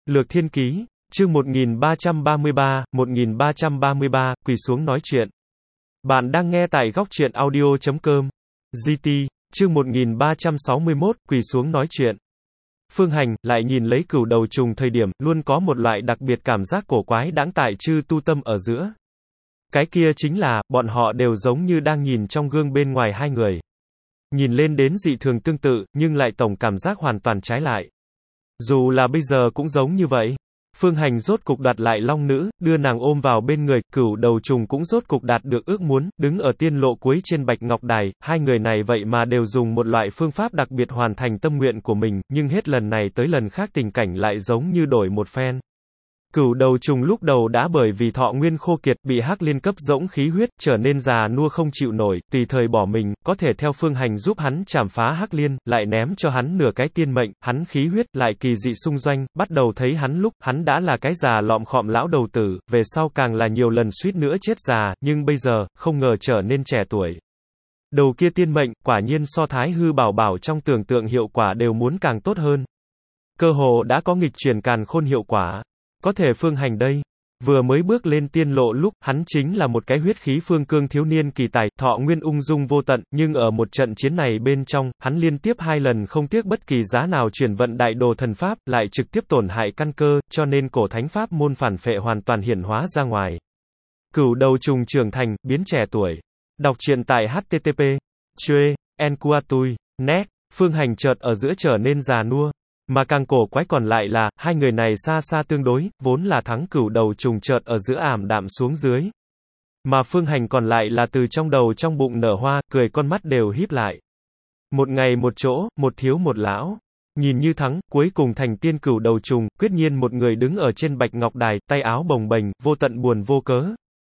Lược Thiên Ký, chương 1333, quỳ xuống nói chuyện. Bạn đang nghe tại góc truyện audio.com. GT, chương 1361, quỳ xuống nói chuyện. Phương Hành, lại nhìn lấy Cửu Đầu Trùng thời điểm, luôn có một loại đặc biệt cảm giác cổ quái đãng tại Chư Tu Tâm ở giữa. Cái kia chính là, bọn họ đều giống như đang nhìn trong gương bên ngoài hai người. Nhìn lên đến dị thường tương tự, nhưng lại tổng cảm giác hoàn toàn trái lại. Dù là bây giờ cũng giống như vậy. Phương Hành rốt cục đoạt lại Long Nữ, đưa nàng ôm vào bên người, Cửu Đầu Trùng cũng rốt cục đạt được ước muốn, đứng ở tiên lộ cuối trên Bạch Ngọc Đài, hai người này vậy mà đều dùng một loại phương pháp đặc biệt hoàn thành tâm nguyện của mình, nhưng hết lần này tới lần khác tình cảnh lại giống như đổi một phen. Cửu Đầu Trùng lúc đầu đã bởi vì thọ nguyên khô kiệt, bị Hắc Liên cấp rỗng khí huyết, trở nên già nua không chịu nổi, tùy thời bỏ mình, có thể theo Phương Hành giúp hắn chảm phá Hắc Liên, lại ném cho hắn nửa cái tiên mệnh, hắn khí huyết, lại kỳ dị xung doanh, bắt đầu thấy hắn lúc, hắn đã là cái già lọm khọm lão đầu tử, về sau càng là nhiều lần suýt nữa chết già, nhưng bây giờ, không ngờ trở nên trẻ tuổi. Đầu kia tiên mệnh, quả nhiên so Thái Hư Bảo Bảo trong tưởng tượng hiệu quả đều muốn càng tốt hơn. Cơ hồ đã có nghịch chuyển càn khôn hiệu quả. Có thể Phương Hành đây, vừa mới bước lên tiên lộ lúc, hắn chính là một cái huyết khí phương cương thiếu niên kỳ tài, thọ nguyên ung dung vô tận, nhưng ở một trận chiến này bên trong, hắn liên tiếp hai lần không tiếc bất kỳ giá nào chuyển vận đại đồ thần pháp, lại trực tiếp tổn hại căn cơ, cho nên cổ thánh pháp môn phản phệ hoàn toàn hiển hóa ra ngoài. Cửu Đầu Trùng trưởng thành, biến trẻ tuổi. Đọc truyện tại http://enquatui.net. Phương Hành chợt ở giữa trở nên già nua. Mà càng cổ quái còn lại là, hai người này xa xa tương đối, vốn là thắng Cửu Đầu Trùng chợt ở giữa ảm đạm xuống dưới. Mà Phương Hành còn lại là từ trong đầu trong bụng nở hoa, cười con mắt đều híp lại. Một ngày một chỗ, một thiếu một lão. Nhìn như thắng, cuối cùng thành tiên Cửu Đầu Trùng, quyết nhiên một người đứng ở trên Bạch Ngọc Đài, tay áo bồng bềnh, vô tận buồn vô cớ.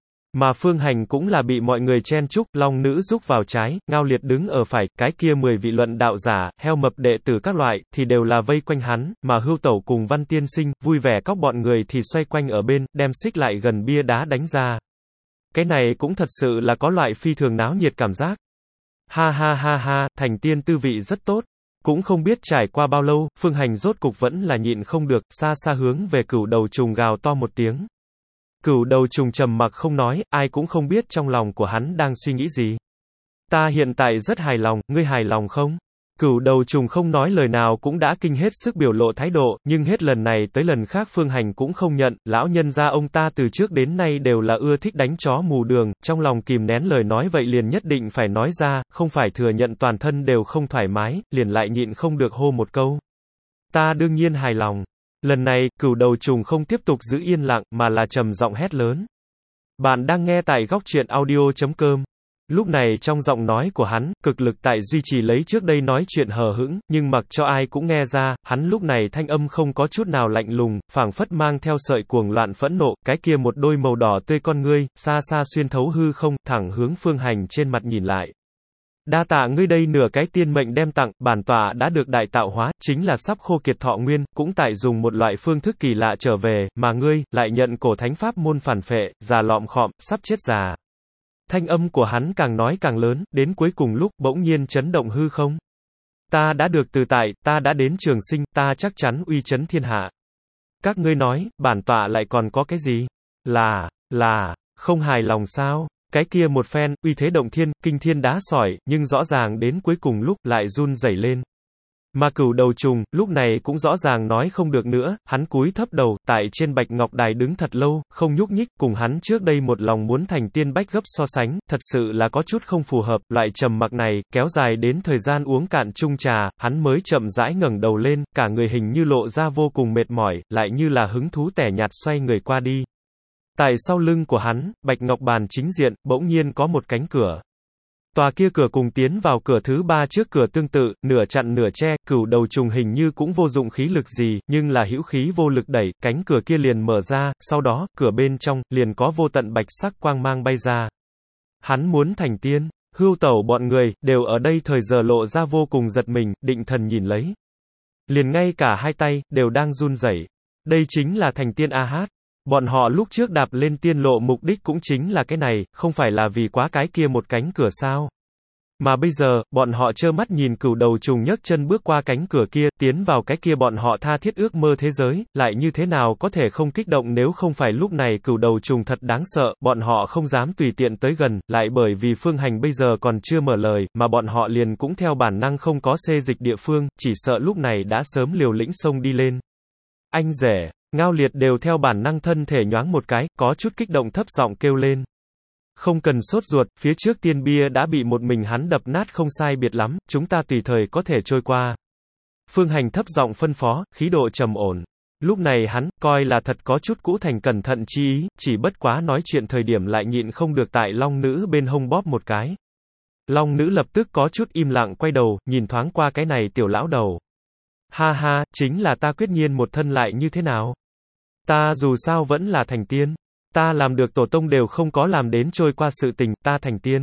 Mà Phương Hành cũng là bị mọi người chen chúc, Long Nữ rúc vào trái, Ngao Liệt đứng ở phải, cái kia 10 vị luận đạo giả, heo mập đệ tử các loại, thì đều là vây quanh hắn, mà Hưu Tẩu cùng Văn Tiên Sinh, vui vẻ cóc bọn người thì xoay quanh ở bên, đem xích lại gần bia đá đánh ra. Cái này cũng thật sự là có loại phi thường náo nhiệt cảm giác. Ha ha ha ha, thành tiên tư vị rất tốt. Cũng không biết trải qua bao lâu, Phương Hành rốt cục vẫn là nhịn không được, xa xa hướng về Cửu Đầu Trùng gào to một tiếng. Cửu Đầu Trùng trầm mặc không nói, ai cũng không biết trong lòng của hắn đang suy nghĩ gì. Ta hiện tại rất hài lòng, ngươi hài lòng không? Cửu Đầu Trùng không nói lời nào cũng đã kinh hết sức biểu lộ thái độ, nhưng hết lần này tới lần khác Phương Hành cũng không nhận, lão nhân gia ông ta từ trước đến nay đều là ưa thích đánh chó mù đường, trong lòng kìm nén lời nói vậy liền nhất định phải nói ra, không phải thừa nhận toàn thân đều không thoải mái, liền lại nhịn không được hô một câu. Ta đương nhiên hài lòng. Lần này, Cửu Đầu Trùng không tiếp tục giữ yên lặng, mà là trầm giọng hét lớn. Bạn đang nghe tại góc truyện audio.com. Lúc này trong giọng nói của hắn, cực lực tại duy trì lấy trước đây nói chuyện hờ hững, nhưng mặc cho ai cũng nghe ra, hắn lúc này thanh âm không có chút nào lạnh lùng, phảng phất mang theo sợi cuồng loạn phẫn nộ, cái kia một đôi màu đỏ tươi con ngươi, xa xa xuyên thấu hư không, thẳng hướng Phương Hành trên mặt nhìn lại. Đa tạ ngươi đây nửa cái tiên mệnh đem tặng, bản tọa đã được đại tạo hóa, chính là sắp khô kiệt thọ nguyên, cũng tại dùng một loại phương thức kỳ lạ trở về, mà ngươi, lại nhận cổ thánh pháp môn phản phệ, già lọm khọm, sắp chết già. Thanh âm của hắn càng nói càng lớn, đến cuối cùng lúc, bỗng nhiên chấn động hư không. Ta đã được từ tại, ta đã đến trường sinh, ta chắc chắn uy chấn thiên hạ. Các ngươi nói, bản tọa lại còn có cái gì? Là, không hài lòng sao? Cái kia một phen, uy thế động thiên, kinh thiên đá sỏi, nhưng rõ ràng đến cuối cùng lúc, lại run rẩy lên. Mà Cửu Đầu Trùng, lúc này cũng rõ ràng nói không được nữa, hắn cúi thấp đầu, tại trên Bạch Ngọc Đài đứng thật lâu, không nhúc nhích, cùng hắn trước đây một lòng muốn thành tiên bách gấp so sánh, thật sự là có chút không phù hợp, loại trầm mặc này, kéo dài đến thời gian uống cạn chung trà, hắn mới chậm rãi ngẩng đầu lên, cả người hình như lộ ra vô cùng mệt mỏi, lại như là hứng thú tẻ nhạt xoay người qua đi. Tại sau lưng của hắn, Bạch Ngọc Bàn chính diện, bỗng nhiên có một cánh cửa. Tòa kia cửa cùng tiến vào cửa thứ ba trước cửa tương tự, nửa chặn nửa che, Cửu Đầu Trùng hình như cũng vô dụng khí lực gì, nhưng là hữu khí vô lực đẩy, cánh cửa kia liền mở ra, sau đó, cửa bên trong, liền có vô tận bạch sắc quang mang bay ra. Hắn muốn thành tiên, Hưu Tẩu bọn người, đều ở đây thời giờ lộ ra vô cùng giật mình, định thần nhìn lấy. Liền ngay cả hai tay, đều đang run rẩy. Đây chính là thành tiên A-hát. Bọn họ lúc trước đạp lên tiên lộ mục đích cũng chính là cái này, không phải là vì quá cái kia một cánh cửa sao. Mà bây giờ, bọn họ trơ mắt nhìn cửu đầu trùng nhấc chân bước qua cánh cửa kia, tiến vào cái kia bọn họ tha thiết ước mơ thế giới, lại như thế nào có thể không kích động nếu không phải lúc này cửu đầu trùng thật đáng sợ, bọn họ không dám tùy tiện tới gần, lại bởi vì Phương Hành bây giờ còn chưa mở lời, mà bọn họ liền cũng theo bản năng không có xê dịch địa phương, chỉ sợ lúc này đã sớm liều lĩnh xông đi lên. Anh rể, Ngao Liệt đều theo bản năng thân thể nhoáng một cái, có chút kích động thấp giọng kêu lên. Không cần sốt ruột, phía trước tiên bia đã bị một mình hắn đập nát không sai biệt lắm, chúng ta tùy thời có thể trôi qua. Phương Hành thấp giọng phân phó, khí độ trầm ổn. Lúc này hắn, coi là thật có chút cũ thành cẩn thận chi ý, chỉ bất quá nói chuyện thời điểm lại nhịn không được tại Long Nữ bên hông bóp một cái. Long Nữ lập tức có chút im lặng quay đầu, nhìn thoáng qua cái này tiểu lão đầu. Ha ha, chính là ta quyết nhiên một thân lại như thế nào? Ta dù sao vẫn là thành tiên. Ta làm được tổ tông đều không có làm đến trôi qua sự tình, ta thành tiên.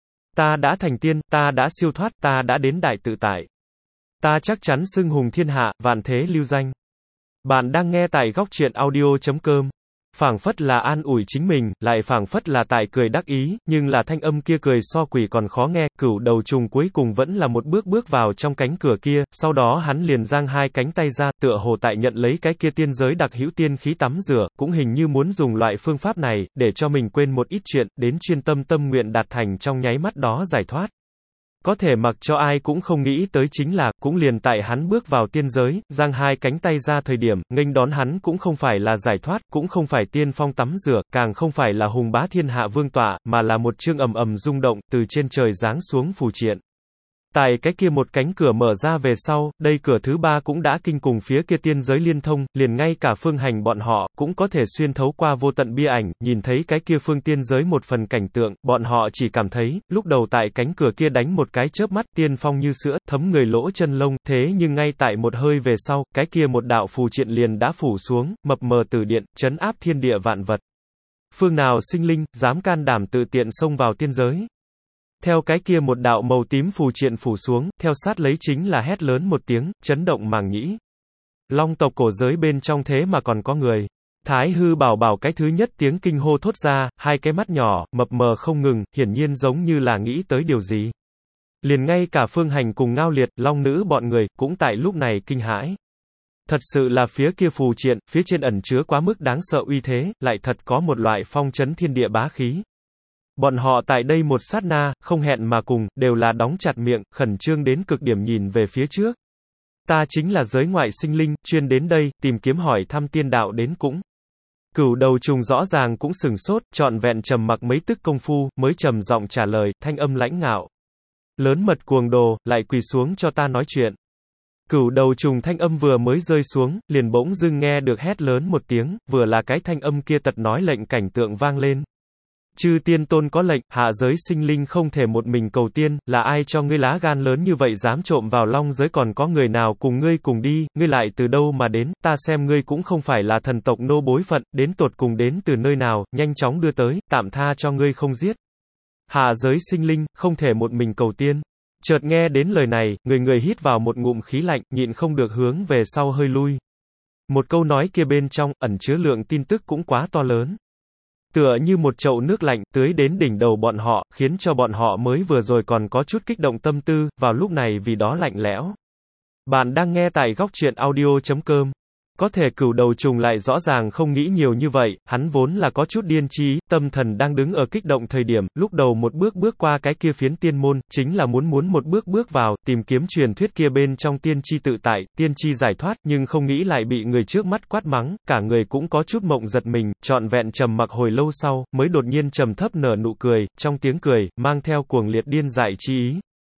Ta đã thành tiên, ta đã siêu thoát, ta đã đến đại tự tại. Ta chắc chắn xưng hùng thiên hạ, vạn thế lưu danh. Bạn đang nghe tại góc truyện audio.com. Phảng phất là an ủi chính mình, lại phảng phất là tại cười đắc ý, nhưng là thanh âm kia cười so quỷ còn khó nghe, cửu đầu trùng cuối cùng vẫn là một bước bước vào trong cánh cửa kia, sau đó hắn liền giang hai cánh tay ra, tựa hồ tại nhận lấy cái kia tiên giới đặc hữu tiên khí tắm rửa, cũng hình như muốn dùng loại phương pháp này, để cho mình quên một ít chuyện, đến chuyên tâm tâm nguyện đạt thành trong nháy mắt đó giải thoát. Có thể mặc cho ai cũng không nghĩ tới chính là, cũng liền tại hắn bước vào tiên giới, giang hai cánh tay ra thời điểm, nghênh đón hắn cũng không phải là giải thoát, cũng không phải tiên phong tắm rửa, càng không phải là hùng bá thiên hạ vương tọa, mà là một chương ầm ầm rung động, từ trên trời giáng xuống phù triện. Tại cái kia một cánh cửa mở ra về sau, đây cửa thứ ba cũng đã kinh cùng phía kia tiên giới liên thông, liền ngay cả Phương Hành bọn họ, cũng có thể xuyên thấu qua vô tận bia ảnh, nhìn thấy cái kia phương tiên giới một phần cảnh tượng, bọn họ chỉ cảm thấy, lúc đầu tại cánh cửa kia đánh một cái chớp mắt, tiên phong như sữa, thấm người lỗ chân lông, thế nhưng ngay tại một hơi về sau, cái kia một đạo phù triện liền đã phủ xuống, mập mờ từ điện, trấn áp thiên địa vạn vật. Phương nào sinh linh, dám can đảm tự tiện xông vào tiên giới? Theo cái kia một đạo màu tím phù triện phủ xuống, theo sát lấy chính là hét lớn một tiếng, chấn động màng nhĩ. Long tộc cổ giới bên trong thế mà còn có người. Thái hư bảo bảo cái thứ nhất tiếng kinh hô thốt ra, hai cái mắt nhỏ, mập mờ không ngừng, hiển nhiên giống như là nghĩ tới điều gì. Liền ngay cả Phương Hành cùng Ngao Liệt, Long Nữ bọn người, cũng tại lúc này kinh hãi. Thật sự là phía kia phù triện, phía trên ẩn chứa quá mức đáng sợ uy thế, lại thật có một loại phong trấn thiên địa bá khí. Bọn họ tại đây một sát na, không hẹn mà cùng, đều là đóng chặt miệng, khẩn trương đến cực điểm nhìn về phía trước. Ta chính là giới ngoại sinh linh, chuyên đến đây, tìm kiếm hỏi thăm tiên đạo đến cũng. Cửu đầu trùng rõ ràng cũng sừng sốt, trọn vẹn trầm mặc mấy tức công phu, mới trầm giọng trả lời, thanh âm lãnh ngạo. Lớn mật cuồng đồ, lại quỳ xuống cho ta nói chuyện. Cửu đầu trùng thanh âm vừa mới rơi xuống, liền bỗng dưng nghe được hét lớn một tiếng, vừa là cái thanh âm kia tật nói lệnh cảnh tượng vang lên. Chư tiên tôn có lệnh, hạ giới sinh linh không thể một mình cầu tiên, là ai cho ngươi lá gan lớn như vậy dám trộm vào long giới, còn có người nào cùng ngươi cùng đi, ngươi lại từ đâu mà đến, ta xem ngươi cũng không phải là thần tộc nô bối phận, đến tột cùng đến từ nơi nào, nhanh chóng đưa tới, tạm tha cho ngươi không giết. Hạ giới sinh linh, không thể một mình cầu tiên. Chợt nghe đến lời này, người hít vào một ngụm khí lạnh, nhịn không được hướng về sau hơi lui. Một câu nói kia bên trong, ẩn chứa lượng tin tức cũng quá to lớn. Tựa như một chậu nước lạnh, tưới đến đỉnh đầu bọn họ, khiến cho bọn họ mới vừa rồi còn có chút kích động tâm tư, vào lúc này vì đó lạnh lẽo. Bạn đang nghe tại góc truyện audio.com. Có thể cửu đầu trùng lại rõ ràng không nghĩ nhiều như vậy, hắn vốn là có chút điên trí, tâm thần đang đứng ở kích động thời điểm, lúc đầu một bước bước qua cái kia phiến tiên môn, chính là muốn một bước bước vào, tìm kiếm truyền thuyết kia bên trong tiên chi tự tại, tiên chi giải thoát, nhưng không nghĩ lại bị người trước mắt quát mắng, cả người cũng có chút mộng giật mình, trọn vẹn trầm mặc hồi lâu sau, mới đột nhiên trầm thấp nở nụ cười, trong tiếng cười, mang theo cuồng liệt điên dại chi ý.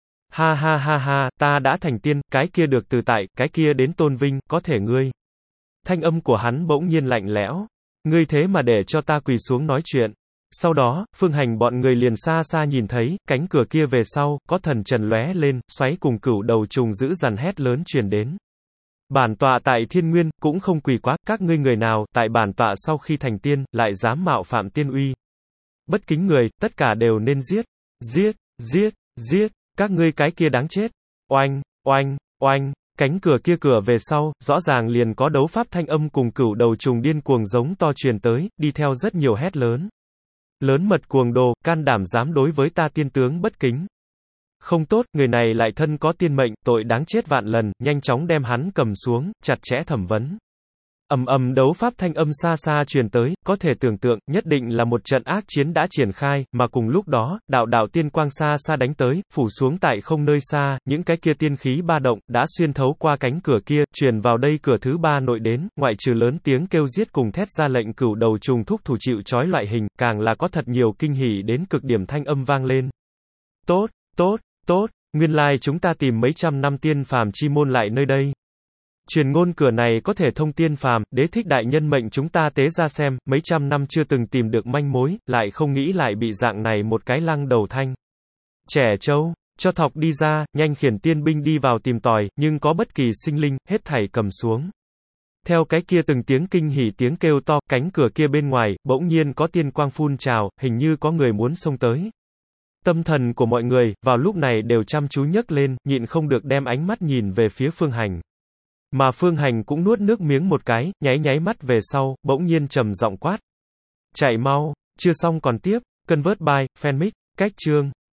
Ha ha ha ha, ta đã thành tiên, cái kia được tự tại, cái kia đến tôn vinh, có thể ngươi. Thanh âm của hắn bỗng nhiên lạnh lẽo. Ngươi thế mà để cho ta quỳ xuống nói chuyện. Sau đó, Phương Hành bọn người liền xa xa nhìn thấy, cánh cửa kia về sau, có thần trần lóe lên, xoáy cùng cửu đầu trùng dữ dằn hét lớn truyền đến. Bản tọa tại Thiên Nguyên, cũng không quỳ quá, các ngươi người nào, tại bản tọa sau khi thành tiên, lại dám mạo phạm tiên uy. Bất kính người, tất cả đều nên giết. Giết, giết, giết, các ngươi cái kia đáng chết. Oanh, oanh, oanh. Cánh cửa kia cửa về sau, rõ ràng liền có đấu pháp thanh âm cùng cửu đầu trùng điên cuồng giống to truyền tới, đi theo rất nhiều hét lớn. Lớn mật cuồng đồ, can đảm dám đối với ta tiên tướng bất kính. Không tốt, người này lại thân có tiên mệnh, tội đáng chết vạn lần, nhanh chóng đem hắn cầm xuống, chặt chẽ thẩm vấn. Ầm ầm đấu pháp thanh âm xa xa truyền tới, có thể tưởng tượng, nhất định là một trận ác chiến đã triển khai, mà cùng lúc đó, đạo đạo tiên quang xa xa đánh tới, phủ xuống tại không nơi xa, những cái kia tiên khí ba động, đã xuyên thấu qua cánh cửa kia, truyền vào đây cửa thứ ba nội đến, ngoại trừ lớn tiếng kêu giết cùng thét ra lệnh cửu đầu trùng thúc thủ chịu trói loại hình, càng là có thật nhiều kinh hỉ đến cực điểm thanh âm vang lên. Tốt, tốt, tốt, nguyên lai chúng ta tìm mấy trăm năm tiên phàm chi môn lại nơi đây. Truyền ngôn cửa này có thể thông tiên phàm, đế thích đại nhân mệnh chúng ta tế ra xem, mấy trăm năm chưa từng tìm được manh mối, lại không nghĩ lại bị dạng này một cái lăng đầu thanh. Trẻ trâu, cho thọc đi ra, nhanh khiển tiên binh đi vào tìm tòi, nhưng có bất kỳ sinh linh, hết thảy cầm xuống. Theo cái kia từng tiếng kinh hỉ tiếng kêu to, cánh cửa kia bên ngoài, bỗng nhiên có tiên quang phun trào, hình như có người muốn xông tới. Tâm thần của mọi người, vào lúc này đều chăm chú nhấc lên, nhịn không được đem ánh mắt nhìn về phía Phương Hành. Mà Phương Hành cũng nuốt nước miếng một cái, nháy nháy mắt về sau, bỗng nhiên trầm giọng quát. Chạy mau, chưa xong còn tiếp, Convert by, Fanmic, cách chương.